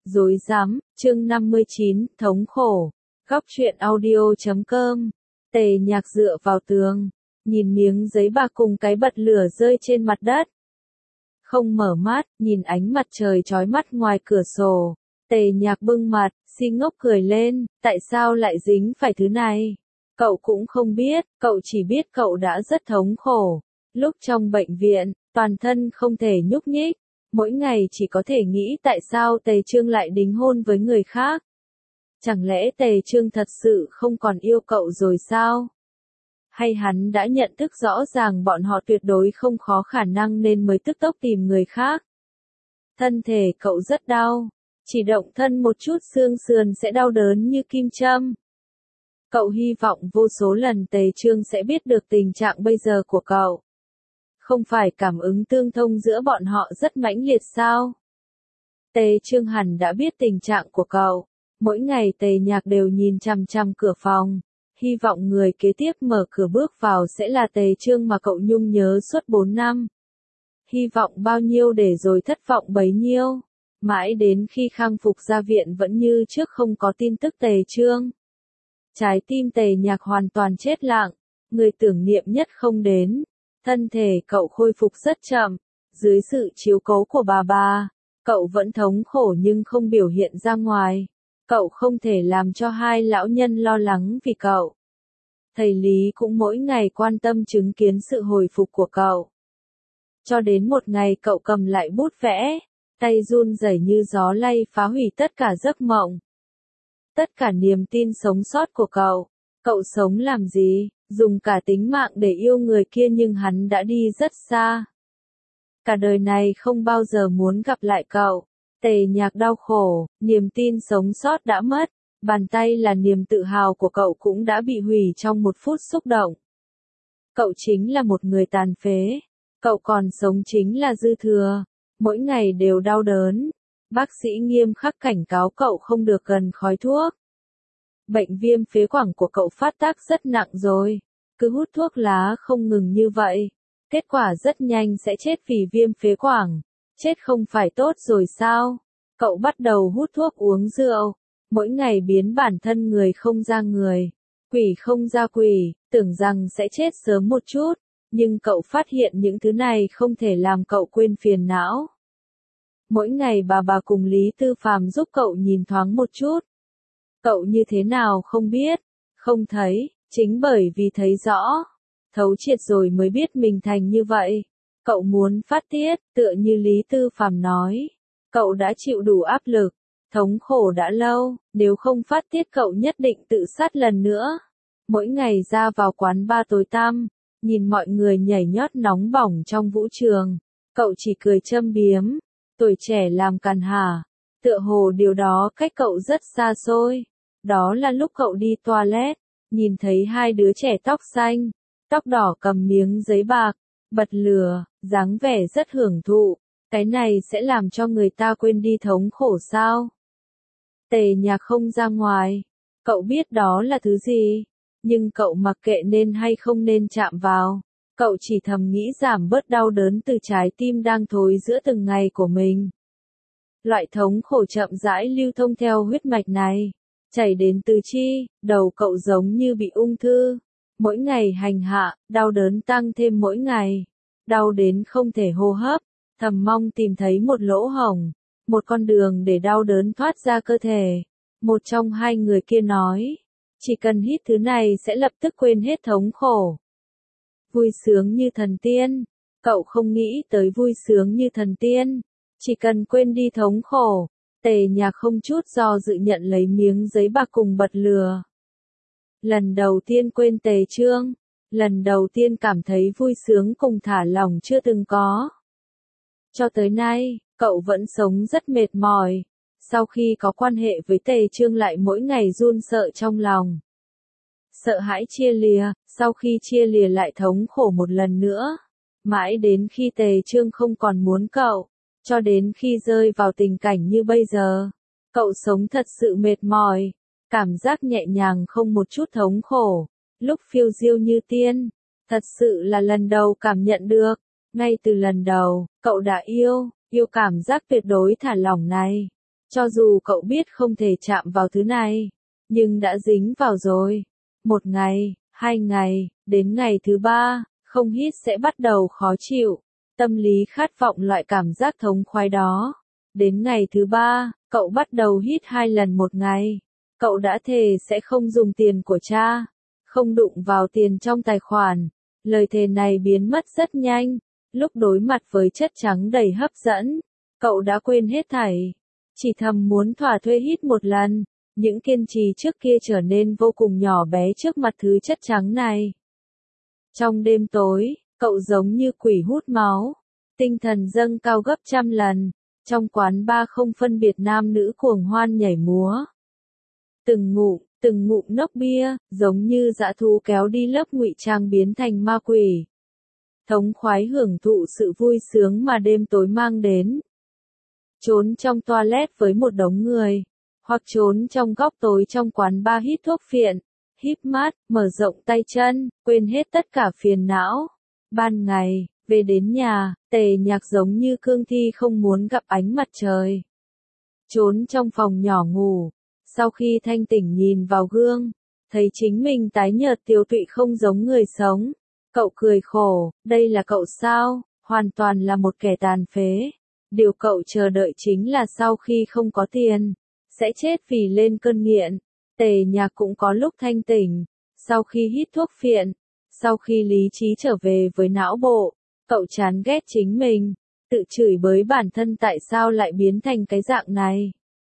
Rối rắm, chương 59, thống khổ. Góc truyện audio.com. Tề Nhạc dựa vào tường, nhìn miếng giấy bạc cùng cái bật lửa rơi trên mặt đất. Không mở mắt, nhìn ánh mặt trời chói mắt ngoài cửa sổ. Tề Nhạc bưng mặt, si ngốc cười lên, tại sao lại dính phải thứ này? Cậu cũng không biết, cậu chỉ biết cậu đã rất thống khổ. Lúc trong bệnh viện, toàn thân không thể nhúc nhích. Mỗi ngày chỉ có thể nghĩ tại sao Tề Trương lại đính hôn với người khác. Chẳng lẽ Tề Trương thật sự không còn yêu cậu rồi sao? Hay hắn đã nhận thức rõ ràng bọn họ tuyệt đối không có khả năng nên mới tức tốc tìm người khác? Thân thể cậu rất đau, chỉ động thân một chút xương sườn sẽ đau đớn như kim châm. Cậu hy vọng vô số lần Tề Trương sẽ biết được tình trạng bây giờ của cậu. Không phải cảm ứng tương thông giữa bọn họ rất mãnh liệt sao? Tề Trương hẳn đã biết tình trạng của cậu. Mỗi ngày Tề Nhạc đều nhìn chằm chằm cửa phòng, hy vọng người kế tiếp mở cửa bước vào sẽ là Tề Trương mà cậu nhung nhớ suốt 4 năm. Hy vọng bao nhiêu để rồi thất vọng bấy nhiêu. Mãi đến khi khang phục ra viện vẫn như trước không có tin tức Tề Trương. Trái tim Tề Nhạc hoàn toàn chết lặng, người tưởng niệm nhất không đến. Thân thể cậu khôi phục rất chậm, dưới sự chiếu cố của bà, cậu vẫn thống khổ nhưng không biểu hiện ra ngoài. Cậu không thể làm cho hai lão nhân lo lắng vì cậu. Thầy Lý cũng mỗi ngày quan tâm chứng kiến sự hồi phục của cậu. Cho đến một ngày cậu cầm lại bút vẽ, tay run rẩy như gió lay phá hủy tất cả giấc mộng. Tất cả niềm tin sống sót của cậu. Cậu sống làm gì? Dùng cả tính mạng để yêu người kia nhưng hắn đã đi rất xa. Cả đời này không bao giờ muốn gặp lại cậu. Tề Nhạc đau khổ, niềm tin sống sót đã mất, bàn tay là niềm tự hào của cậu cũng đã bị hủy trong một phút xúc động. Cậu chính là một người tàn phế, cậu còn sống chính là dư thừa, mỗi ngày đều đau đớn. Bác sĩ nghiêm khắc cảnh cáo cậu không được gần khói thuốc. Bệnh viêm phế quản của cậu phát tác rất nặng rồi, cứ hút thuốc lá không ngừng như vậy, kết quả rất nhanh sẽ chết vì viêm phế quản. Chết không phải tốt rồi sao? Cậu bắt đầu hút thuốc uống rượu, mỗi ngày biến bản thân người không ra người, quỷ không ra quỷ, tưởng rằng sẽ chết sớm một chút, nhưng cậu phát hiện những thứ này không thể làm cậu quên phiền não. Mỗi ngày bà cùng Lý Tư Phàm giúp cậu nhìn thoáng một chút. Cậu như thế nào không biết, không thấy, chính bởi vì thấy rõ, thấu triệt rồi mới biết mình thành như vậy. Cậu muốn phát tiết, tựa như Lý Tư Phàm nói. Cậu đã chịu đủ áp lực, thống khổ đã lâu, nếu không phát tiết cậu nhất định tự sát lần nữa. Mỗi ngày ra vào quán bar tối tăm, nhìn mọi người nhảy nhót nóng bỏng trong vũ trường. Cậu chỉ cười châm biếm, tuổi trẻ làm càn hả. Tựa hồ điều đó cách cậu rất xa xôi. Đó là lúc cậu đi toilet, nhìn thấy hai đứa trẻ tóc xanh, tóc đỏ cầm miếng giấy bạc, bật lửa, dáng vẻ rất hưởng thụ. Cái này sẽ làm cho người ta quên đi thống khổ sao? Tề Nhạc không ra ngoài. Cậu biết đó là thứ gì, nhưng cậu mặc kệ nên hay không nên chạm vào. Cậu chỉ thầm nghĩ giảm bớt đau đớn từ trái tim đang thối giữa từng ngày của mình. Loại thống khổ chậm rãi lưu thông theo huyết mạch này, chảy đến tứ chi, đầu cậu giống như bị ung thư. Mỗi ngày hành hạ, đau đớn tăng thêm mỗi ngày. Đau đến không thể hô hấp, thầm mong tìm thấy một lỗ hổng, một con đường để đau đớn thoát ra cơ thể. Một trong hai người kia nói, chỉ cần hít thứ này sẽ lập tức quên hết thống khổ. Vui sướng như thần tiên, cậu không nghĩ tới vui sướng như thần tiên, chỉ cần quên đi thống khổ. Tề Nhạc không chút do dự nhận lấy miếng giấy bạc cùng bật lửa. Lần đầu tiên quên Tề Trương, lần đầu tiên cảm thấy vui sướng cùng thả lỏng chưa từng có. Cho tới nay, cậu vẫn sống rất mệt mỏi. Sau khi có quan hệ với Tề Trương lại mỗi ngày run sợ trong lòng. Sợ hãi chia lìa, sau khi chia lìa lại thống khổ một lần nữa. Mãi đến khi Tề Trương không còn muốn cậu, cho đến khi rơi vào tình cảnh như bây giờ. Cậu sống thật sự mệt mỏi, cảm giác nhẹ nhàng không một chút thống khổ, lúc phiêu diêu như tiên. Thật sự là lần đầu cảm nhận được. Ngay từ lần đầu, cậu đã yêu cảm giác tuyệt đối thả lỏng này. Cho dù cậu biết không thể chạm vào thứ này, nhưng đã dính vào rồi. Một ngày, 2 ngày, đến ngày thứ 3, không hít sẽ bắt đầu khó chịu. Tâm lý khát vọng loại cảm giác thống khoái đó. Đến ngày thứ 3, cậu bắt đầu hít 2 lần một ngày. Cậu đã thề sẽ không dùng tiền của cha, không đụng vào tiền trong tài khoản. Lời thề này biến mất rất nhanh. Lúc đối mặt với chất trắng đầy hấp dẫn, cậu đã quên hết thảy. Chỉ thầm muốn thỏa thuê hít một lần. Những kiên trì trước kia trở nên vô cùng nhỏ bé trước mặt thứ chất trắng này. Trong đêm tối, cậu giống như quỷ hút máu. Tinh thần dâng cao gấp 100 lần. Trong quán bar không phân biệt nam nữ cuồng hoan nhảy múa. Từng ngụm nốc bia, giống như dã thú kéo đi lớp ngụy trang biến thành ma quỷ. Thống khoái hưởng thụ sự vui sướng mà đêm tối mang đến. Trốn trong toilet với một đống người, hoặc trốn trong góc tối trong quán bar hít thuốc phiện, híp mắt, mở rộng tay chân, quên hết tất cả phiền não. Ban ngày, về đến nhà, Tề Nhạc giống như cương thi không muốn gặp ánh mặt trời. Trốn trong phòng nhỏ ngủ, sau khi thanh tỉnh nhìn vào gương, thấy chính mình tái nhợt tiều tụy không giống người sống. Cậu cười khổ, đây là cậu sao, hoàn toàn là một kẻ tàn phế. Điều cậu chờ đợi chính là sau khi không có tiền, sẽ chết vì lên cơn nghiện. Tề Nhạc cũng có lúc thanh tỉnh, sau khi hít thuốc phiện, sau khi lý trí trở về với não bộ, cậu chán ghét chính mình, tự chửi bới bản thân tại sao lại biến thành cái dạng này.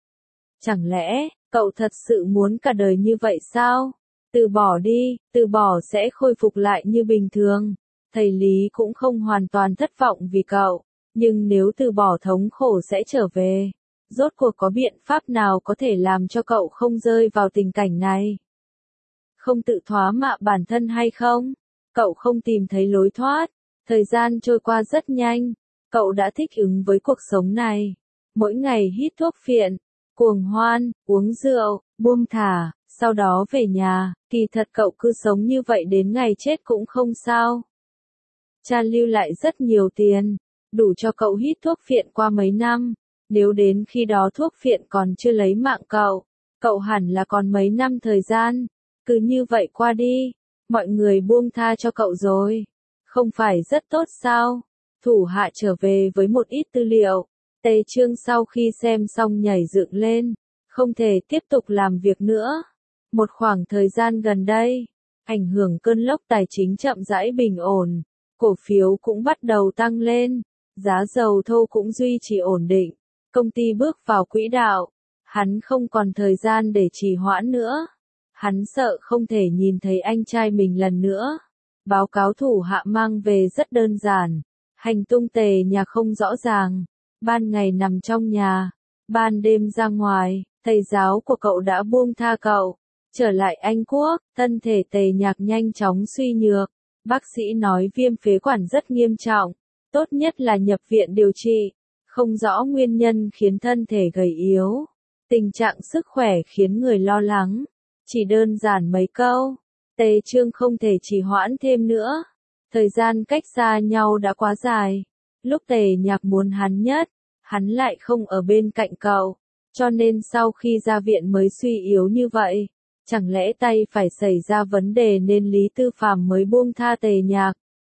Chẳng lẽ, cậu thật sự muốn cả đời như vậy sao? Từ bỏ đi, từ bỏ sẽ khôi phục lại như bình thường. Thầy Lý cũng không hoàn toàn thất vọng vì cậu, nhưng nếu từ bỏ thống khổ sẽ trở về. Rốt cuộc có biện pháp nào có thể làm cho cậu không rơi vào tình cảnh này? Không tự thoá mạ bản thân hay không? Cậu không tìm thấy lối thoát. Thời gian trôi qua rất nhanh, cậu đã thích ứng với cuộc sống này. Mỗi ngày hít thuốc phiện, cuồng hoan, uống rượu, buông thả, sau đó về nhà, kỳ thật cậu cứ sống như vậy đến ngày chết cũng không sao. Cha lưu lại rất nhiều tiền, đủ cho cậu hít thuốc phiện qua mấy năm. Nếu đến khi đó thuốc phiện còn chưa lấy mạng cậu hẳn là còn mấy năm thời gian. Cứ như vậy qua đi, mọi người buông tha cho cậu rồi. Không phải rất tốt sao? Thủ hạ trở về với một ít tư liệu. Tề Trương sau khi xem xong nhảy dựng lên, không thể tiếp tục làm việc nữa. Một khoảng thời gian gần đây, ảnh hưởng cơn lốc tài chính chậm rãi bình ổn, cổ phiếu cũng bắt đầu tăng lên, giá dầu thô cũng duy trì ổn định, công ty bước vào quỹ đạo. Hắn không còn thời gian để trì hoãn nữa. Hắn sợ không thể nhìn thấy anh trai mình lần nữa. Báo cáo thủ hạ mang về rất đơn giản. Hành tung Tề Nhạc không rõ ràng. Ban ngày nằm trong nhà, ban đêm ra ngoài, thầy giáo của cậu đã buông tha cậu. Trở lại Anh Quốc, thân thể Tề Nhạc nhanh chóng suy nhược. Bác sĩ nói viêm phế quản rất nghiêm trọng, tốt nhất là nhập viện điều trị. Không rõ nguyên nhân khiến thân thể gầy yếu. Tình trạng sức khỏe khiến người lo lắng. Chỉ đơn giản mấy câu, Tề Trương không thể trì hoãn thêm nữa. Thời gian cách xa nhau đã quá dài. Lúc Tề Nhạc muốn hắn nhất, hắn lại không ở bên cạnh cậu. Cho nên sau khi ra viện mới suy yếu như vậy. Chẳng lẽ tay phải xảy ra vấn đề nên Lý Tư Phàm mới buông tha Tề Nhạc?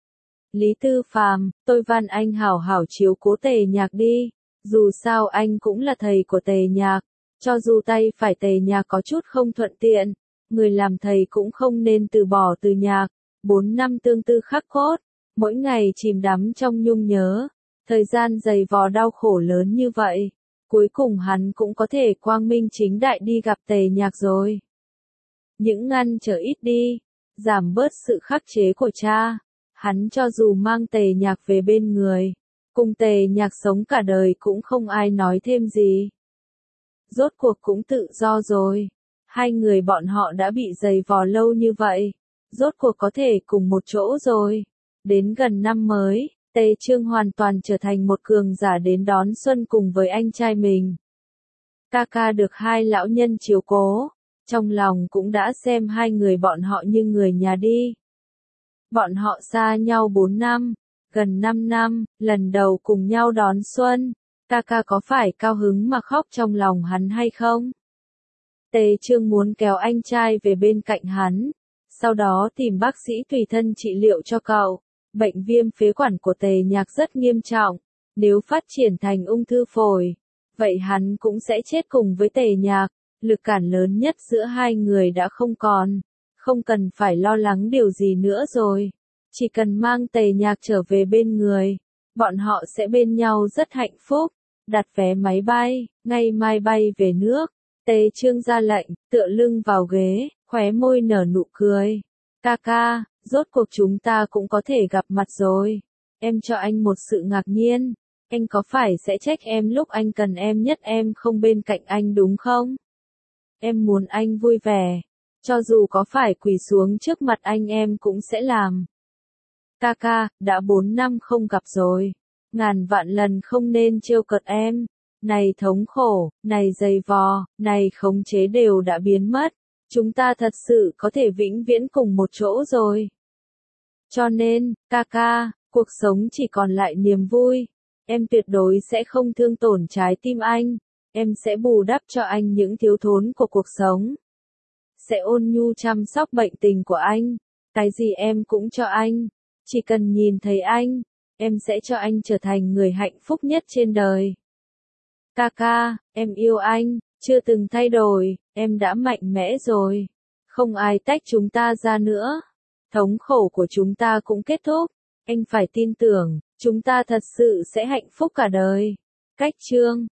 Lý Tư Phàm, tôi van anh hảo hảo chiếu cố Tề Nhạc đi. Dù sao anh cũng là thầy của Tề Nhạc. Cho dù tay phải Tề Nhạc có chút không thuận tiện, người làm thầy cũng không nên từ bỏ từ Nhạc. 4 năm tương tư khắc cốt, mỗi ngày chìm đắm trong nhung nhớ, thời gian dày vò đau khổ lớn như vậy, cuối cùng hắn cũng có thể quang minh chính đại đi gặp Tề Nhạc rồi. Những ngăn trở ít đi, giảm bớt sự khắc chế của cha, hắn cho dù mang Tề Nhạc về bên người, cùng Tề Nhạc sống cả đời cũng không ai nói thêm gì. Rốt cuộc cũng tự do rồi. Hai người bọn họ đã bị dày vò lâu như vậy. Rốt cuộc có thể cùng một chỗ rồi. Đến gần năm mới, Tề Trương hoàn toàn trở thành một cường giả đến đón xuân cùng với anh trai mình. Ca được hai lão nhân chiếu cố. Trong lòng cũng đã xem hai người bọn họ như người nhà đi. Bọn họ xa nhau 4 năm, gần 5 năm, lần đầu cùng nhau đón xuân. Ca ca có phải cao hứng mà khóc trong lòng hắn hay không? Tề Trương muốn kéo anh trai về bên cạnh hắn, sau đó tìm bác sĩ tùy thân trị liệu cho cậu. Bệnh viêm phế quản của Tề Nhạc rất nghiêm trọng, nếu phát triển thành ung thư phổi, vậy hắn cũng sẽ chết cùng với Tề Nhạc. Lực cản lớn nhất giữa hai người đã không còn, không cần phải lo lắng điều gì nữa rồi. Chỉ cần mang Tề Nhạc trở về bên người, bọn họ sẽ bên nhau rất hạnh phúc. Đặt vé máy bay, ngày mai bay về nước. Tề Trương ra lệnh, tựa lưng vào ghế, khóe môi nở nụ cười. Ca ca, rốt cuộc chúng ta cũng có thể gặp mặt rồi. Em cho anh một sự ngạc nhiên. Anh có phải sẽ trách em lúc anh cần em nhất em không bên cạnh anh đúng không? Em muốn anh vui vẻ. Cho dù có phải quỳ xuống trước mặt anh em cũng sẽ làm. Ca ca, đã 4 năm không gặp rồi. Ngàn vạn lần không nên trêu cợt em. Này thống khổ, này dày vò, này khống chế đều đã biến mất. Chúng ta thật sự có thể vĩnh viễn cùng một chỗ rồi. Cho nên, ca ca, cuộc sống chỉ còn lại niềm vui. Em tuyệt đối sẽ không thương tổn trái tim anh. Em sẽ bù đắp cho anh những thiếu thốn của cuộc sống. Sẽ ôn nhu chăm sóc bệnh tình của anh. Cái gì em cũng cho anh. Chỉ cần nhìn thấy anh, em sẽ cho anh trở thành người hạnh phúc nhất trên đời. Ca ca, em yêu anh, chưa từng thay đổi, em đã mạnh mẽ rồi. Không ai tách chúng ta ra nữa. Thống khổ của chúng ta cũng kết thúc. Anh phải tin tưởng, chúng ta thật sự sẽ hạnh phúc cả đời. Cách chương